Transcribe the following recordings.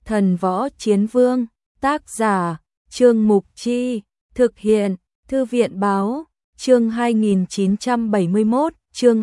Thần Võ Chiến Vương, tác giả, Trương Mục Chi, thực hiện, Thư viện Báo, chương 2971, chương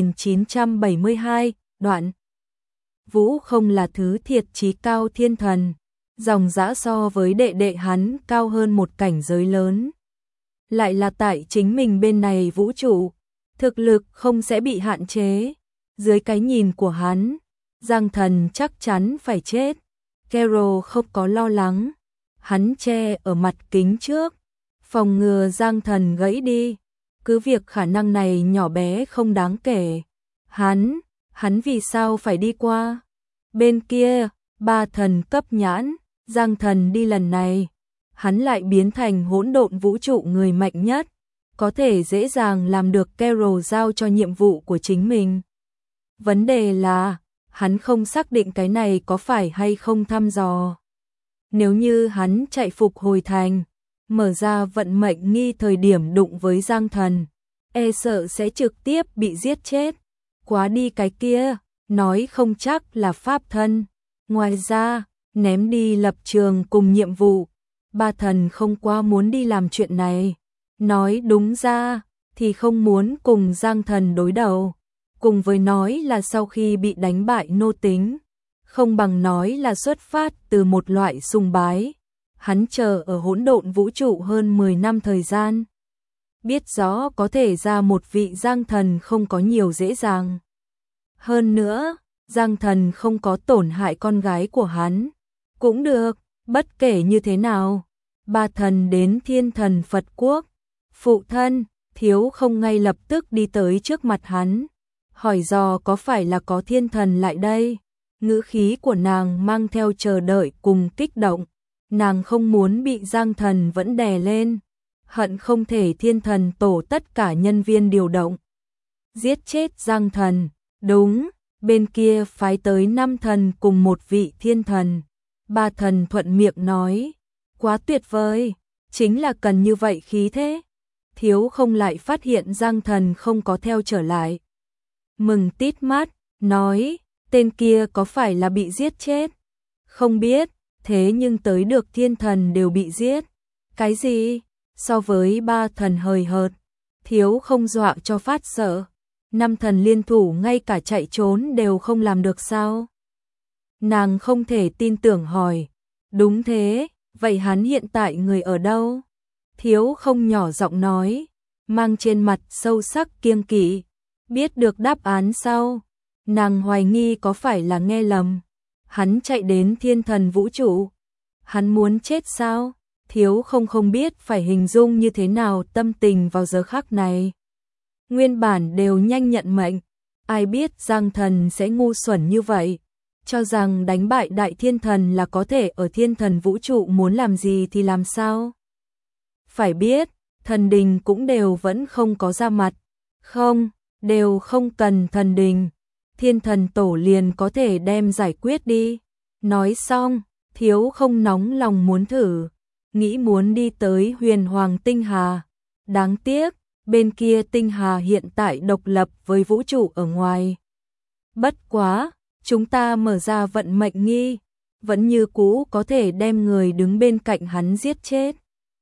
2972, đoạn. Vũ không là thứ thiệt chí cao thiên thần, dòng dã so với đệ đệ hắn cao hơn một cảnh giới lớn. Lại là tại chính mình bên này vũ trụ, thực lực không sẽ bị hạn chế. Dưới cái nhìn của hắn, Giang Thần chắc chắn phải chết. Carol không có lo lắng, hắn che ở mặt kính trước, phòng ngừa Giang Thần gãy đi. Cứ việc khả năng này nhỏ bé không đáng kể. Hắn vì sao phải đi qua? Bên kia, ba thần cấp nhãn, Giang Thần đi lần này, hắn lại biến thành hỗn độn vũ trụ người mạnh nhất, có thể dễ dàng làm được Carol giao cho nhiệm vụ của chính mình. Vấn đề là, hắn không xác định cái này có phải hay không thăm dò. Nếu như hắn chạy phục hồi thành, mở ra vận mệnh nghi thời điểm đụng với Giang Thần, e sợ sẽ trực tiếp bị giết chết. Quá đi cái kia, nói không chắc là pháp thân. Ngoài ra, ném đi lập trường cùng nhiệm vụ, ba thần không quá muốn đi làm chuyện này. Nói đúng ra, thì không muốn cùng Giang Thần đối đầu. Cùng với nói là sau khi bị đánh bại nô tính, không bằng nói là xuất phát từ một loại sùng bái. Hắn chờ ở hỗn độn vũ trụ hơn 10 năm thời gian, biết rõ có thể ra một vị Giang Thần không có nhiều dễ dàng. Hơn nữa, Giang Thần không có tổn hại con gái của hắn, cũng được, bất kể như thế nào. Ba thần đến Thiên Thần Phật Quốc, phụ thân, Thiếu không ngay lập tức đi tới trước mặt hắn, hỏi dò có phải là có thiên thần lại đây. Ngữ khí của nàng mang theo chờ đợi cùng kích động, nàng không muốn bị Giang Thần vẫn đè lên, hận không thể Thiên Thần tổ tất cả nhân viên điều động, giết chết Giang Thần. Đúng, bên kia phái tới 5 thần cùng một vị thiên thần. Ba thần thuận miệng nói, quá tuyệt vời, chính là cần như vậy khí thế. Thiếu không lại phát hiện Giang Thần không có theo trở lại, mừng tít mắt, nói, tên kia có phải là bị giết chết? Không biết, thế nhưng tới được thiên thần đều bị giết. Cái gì? So với ba thần hời hợt, Thiếu không dọa cho phát sợ. 5 thần liên thủ ngay cả chạy trốn đều không làm được sao? Nàng không thể tin tưởng hỏi, đúng thế, vậy hắn hiện tại người ở đâu? Thiếu không nhỏ giọng nói, mang trên mặt sâu sắc kiêng kỵ. Biết được đáp án sau, nàng hoài nghi có phải là nghe lầm. Hắn chạy đến Thiên Thần vũ trụ, hắn muốn chết sao? Thiếu không biết phải hình dung như thế nào tâm tình vào giờ khắc này. Nguyên bản đều nhanh nhận mệnh, ai biết Giang Thần sẽ ngu xuẩn như vậy, cho rằng đánh bại Đại Thiên Thần là có thể ở Thiên Thần vũ trụ muốn làm gì thì làm sao. Phải biết, thần đình cũng đều vẫn không có ra mặt, không, đều không cần thần đình, Thiên Thần tổ liền có thể đem giải quyết đi. Nói xong, Thiếu không nóng lòng muốn thử, nghĩ muốn đi tới Huyền Hoàng Tinh Hà. Đáng tiếc, bên kia tinh hà hiện tại độc lập với vũ trụ ở ngoài. Bất quá, chúng ta mở ra vận mệnh nghi, vẫn như cũ có thể đem người đứng bên cạnh hắn giết chết.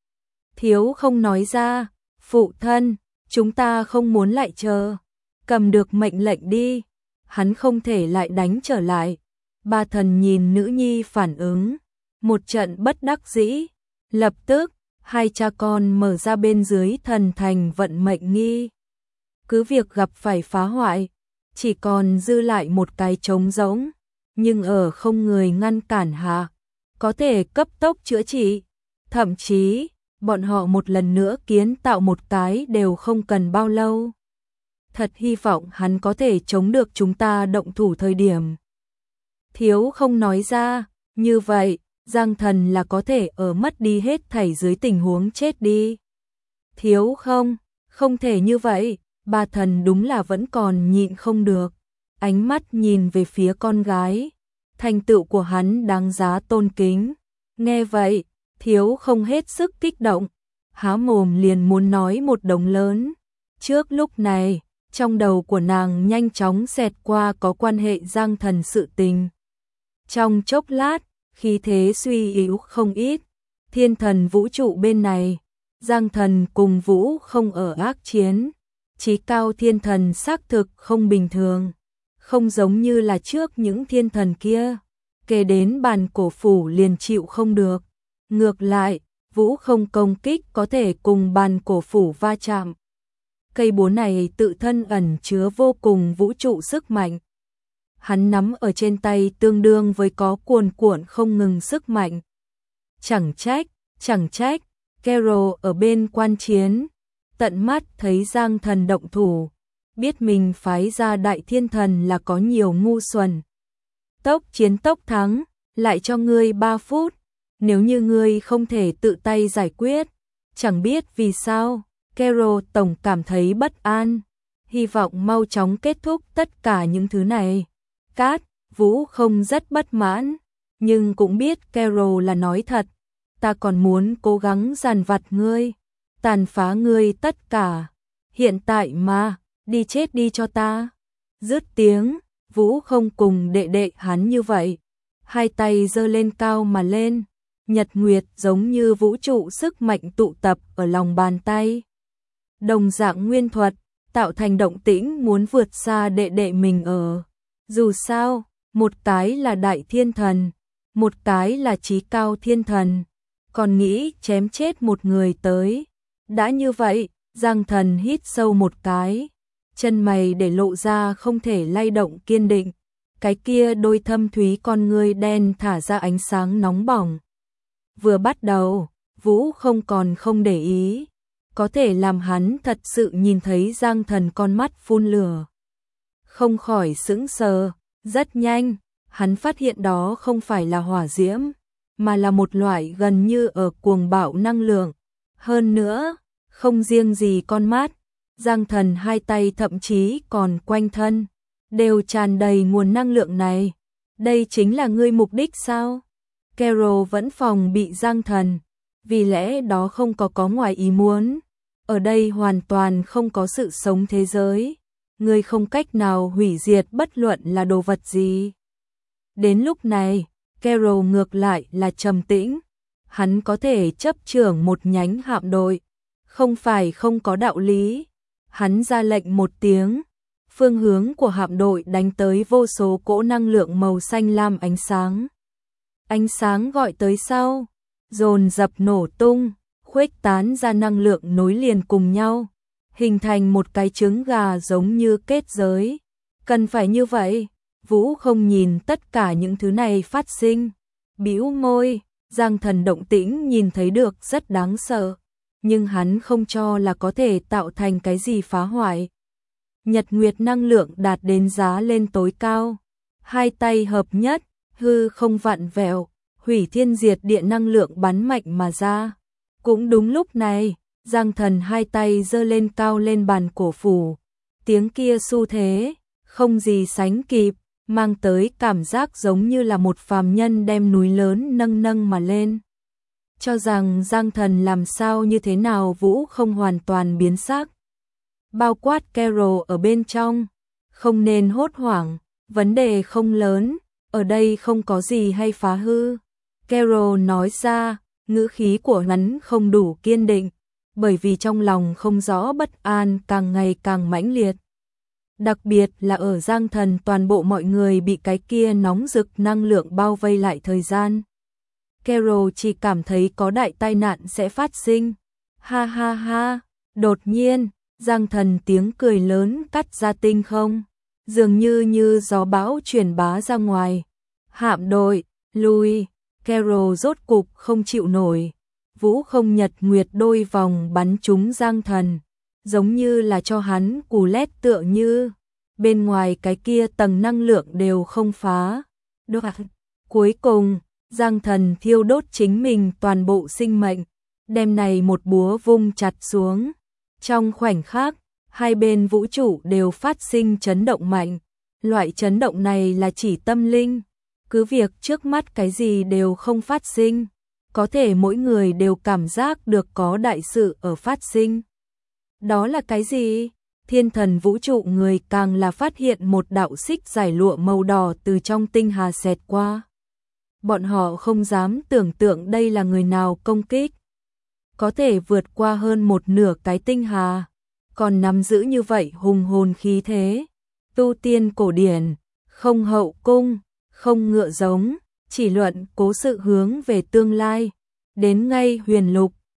Thiếu không nói ra, phụ thân, chúng ta không muốn lại chờ, cầm được mệnh lệnh đi, hắn không thể lại đánh trở lại. Ba thần nhìn nữ nhi phản ứng, một trận bất đắc dĩ, lập tức, hai cha con mở ra bên dưới thần thành vận mệnh nghi. Cứ việc gặp phải phá hoại, chỉ còn dư lại một cái trống rỗng, nhưng ở không người ngăn cản hạ, có thể cấp tốc chữa trị. Thậm chí, bọn họ một lần nữa kiến tạo một cái đều không cần bao lâu. Thật hy vọng hắn có thể chống được chúng ta động thủ thời điểm. Thiếu không nói ra, như vậy, Giang Thần là có thể ở mất đi hết thảy dưới tình huống chết đi. Thiếu không thể như vậy, ba thần đúng là vẫn còn nhịn không được. Ánh mắt nhìn về phía con gái, thành tựu của hắn đáng giá tôn kính. Nghe vậy, Thiếu không hết sức kích động, há mồm liền muốn nói một đống lớn. Trước lúc này, trong đầu của nàng nhanh chóng xẹt qua có quan hệ Giang Thần sự tình. Trong chốc lát, khí thế suy yếu không ít. Thiên thần vũ trụ bên này, Giang Thần cùng Vũ không ở ác chiến. Chí cao thiên thần xác thực không bình thường, không giống như là trước những thiên thần kia, kể đến bàn cổ phủ liền chịu không được. Ngược lại, Vũ không công kích có thể cùng bàn cổ phủ va chạm. Cây búa này tự thân ẩn chứa vô cùng vũ trụ sức mạnh. Hắn nắm ở trên tay tương đương với có cuồn cuộn không ngừng sức mạnh. Chẳng trách, Carol ở bên quan chiến, tận mắt thấy Giang Thần động thủ, biết mình phái ra đại thiên thần là có nhiều ngu xuẩn. Tốc chiến tốc thắng, lại cho ngươi 3 phút, nếu như ngươi không thể tự tay giải quyết, chẳng biết vì sao, Carol tổng cảm thấy bất an, hy vọng mau chóng kết thúc tất cả những thứ này. Vũ không rất bất mãn, nhưng cũng biết Carol là nói thật, ta còn muốn cố gắng dàn vặt ngươi, tàn phá ngươi tất cả, hiện tại mà, đi chết đi cho ta. Dứt tiếng, Vũ không cùng đệ đệ hắn như vậy, hai tay giơ lên cao mà lên, nhật nguyệt giống như vũ trụ sức mạnh tụ tập ở lòng bàn tay. Đồng dạng nguyên thuật, tạo thành động tĩnh muốn vượt xa đệ đệ mình ở. Dù sao, một cái là đại thiên thần, một cái là chí cao thiên thần, còn nghĩ chém chết một người tới. Đã như vậy, Giang Thần hít sâu một cái, chân mày để lộ ra không thể lay động kiên định, cái kia đôi thâm thúy con ngươi đen thả ra ánh sáng nóng bỏng. Vừa bắt đầu, Vũ không để ý, có thể làm hắn thật sự nhìn thấy Giang Thần con mắt phun lửa. Không khỏi sững sờ, rất nhanh, hắn phát hiện đó không phải là hỏa diễm, mà là một loại gần như ở cuồng bạo năng lượng. Hơn nữa, không riêng gì con mắt, Giang Thần hai tay thậm chí còn quanh thân, đều tràn đầy nguồn năng lượng này. Đây chính là ngươi mục đích sao? Carol vẫn phòng bị Giang Thần, vì lẽ đó không có ngoài ý muốn. Ở đây hoàn toàn không có sự sống thế giới, ngươi không cách nào hủy diệt bất luận là đồ vật gì. Đến lúc này, Carol ngược lại là trầm tĩnh, hắn có thể chấp trưởng một nhánh hạm đội, không phải không có đạo lý. Hắn ra lệnh một tiếng, phương hướng của hạm đội đánh tới vô số cỗ năng lượng màu xanh lam ánh sáng. Ánh sáng gọi tới sau, dồn dập nổ tung, khuếch tán ra năng lượng nối liền cùng nhau, hình thành một cái trứng gà giống như kết giới. Cần phải như vậy, Vũ không nhìn tất cả những thứ này phát sinh, bĩu môi. Giang Thần động tĩnh nhìn thấy được rất đáng sợ, nhưng hắn không cho là có thể tạo thành cái gì phá hoại. Nhật nguyệt năng lượng đạt đến giá lên tối cao, hai tay hợp nhất, hư không vặn vẹo, hủy thiên diệt địa năng lượng bắn mạnh mà ra. Cũng đúng lúc này, Giang Thần hai tay giơ lên cao lên bàn cổ phủ, tiếng kia xu thế không gì sánh kịp, mang tới cảm giác giống như là một phàm nhân đem núi lớn nâng nâng mà lên. Cho rằng Giang Thần làm sao như thế nào, Vũ không hoàn toàn biến sắc, bao quát Carol ở bên trong. Không nên hốt hoảng, vấn đề không lớn, ở đây không có gì hay phá hư. Carol nói ra, ngữ khí của hắn không đủ kiên định, bởi vì trong lòng không rõ bất an càng ngày càng mãnh liệt. Đặc biệt là ở Giang Thần toàn bộ mọi người bị cái kia nóng rực năng lượng bao vây lại thời gian. Carol chỉ cảm thấy có đại tai nạn sẽ phát sinh. Ha ha ha, đột nhiên, Giang Thần tiếng cười lớn cắt ra tinh không, dường như gió bão truyền bá ra ngoài. Hạm đội, lui, Carol rốt cục không chịu nổi. Vũ không nhật nguyệt đôi vòng bắn trúng Giang Thần, giống như là cho hắn cú lét, tựa như bên ngoài cái kia tầng năng lượng đều không phá được. Cuối cùng, Giang Thần thiêu đốt chính mình toàn bộ sinh mệnh, đem này một búa vung chặt xuống. Trong khoảnh khắc, hai bên vũ trụ đều phát sinh chấn động mạnh. Loại chấn động này là chỉ tâm linh, cứ việc trước mắt cái gì đều không phát sinh, có thể mỗi người đều cảm giác được có đại sự ở phát sinh. Đó là cái gì? Thiên thần vũ trụ người càng là phát hiện một đạo xích giải lụa màu đỏ từ trong tinh hà xẹt qua. bọn họ không dám tưởng tượng đây là người nào công kích. Có thể vượt qua hơn một nửa cái tinh hà, còn nắm giữ như vậy hùng hồn khí thế. Tu tiên cổ điển, không hậu cung, không ngựa giống, chỉ luận cố sự hướng về tương lai. Đến ngay huyền lục,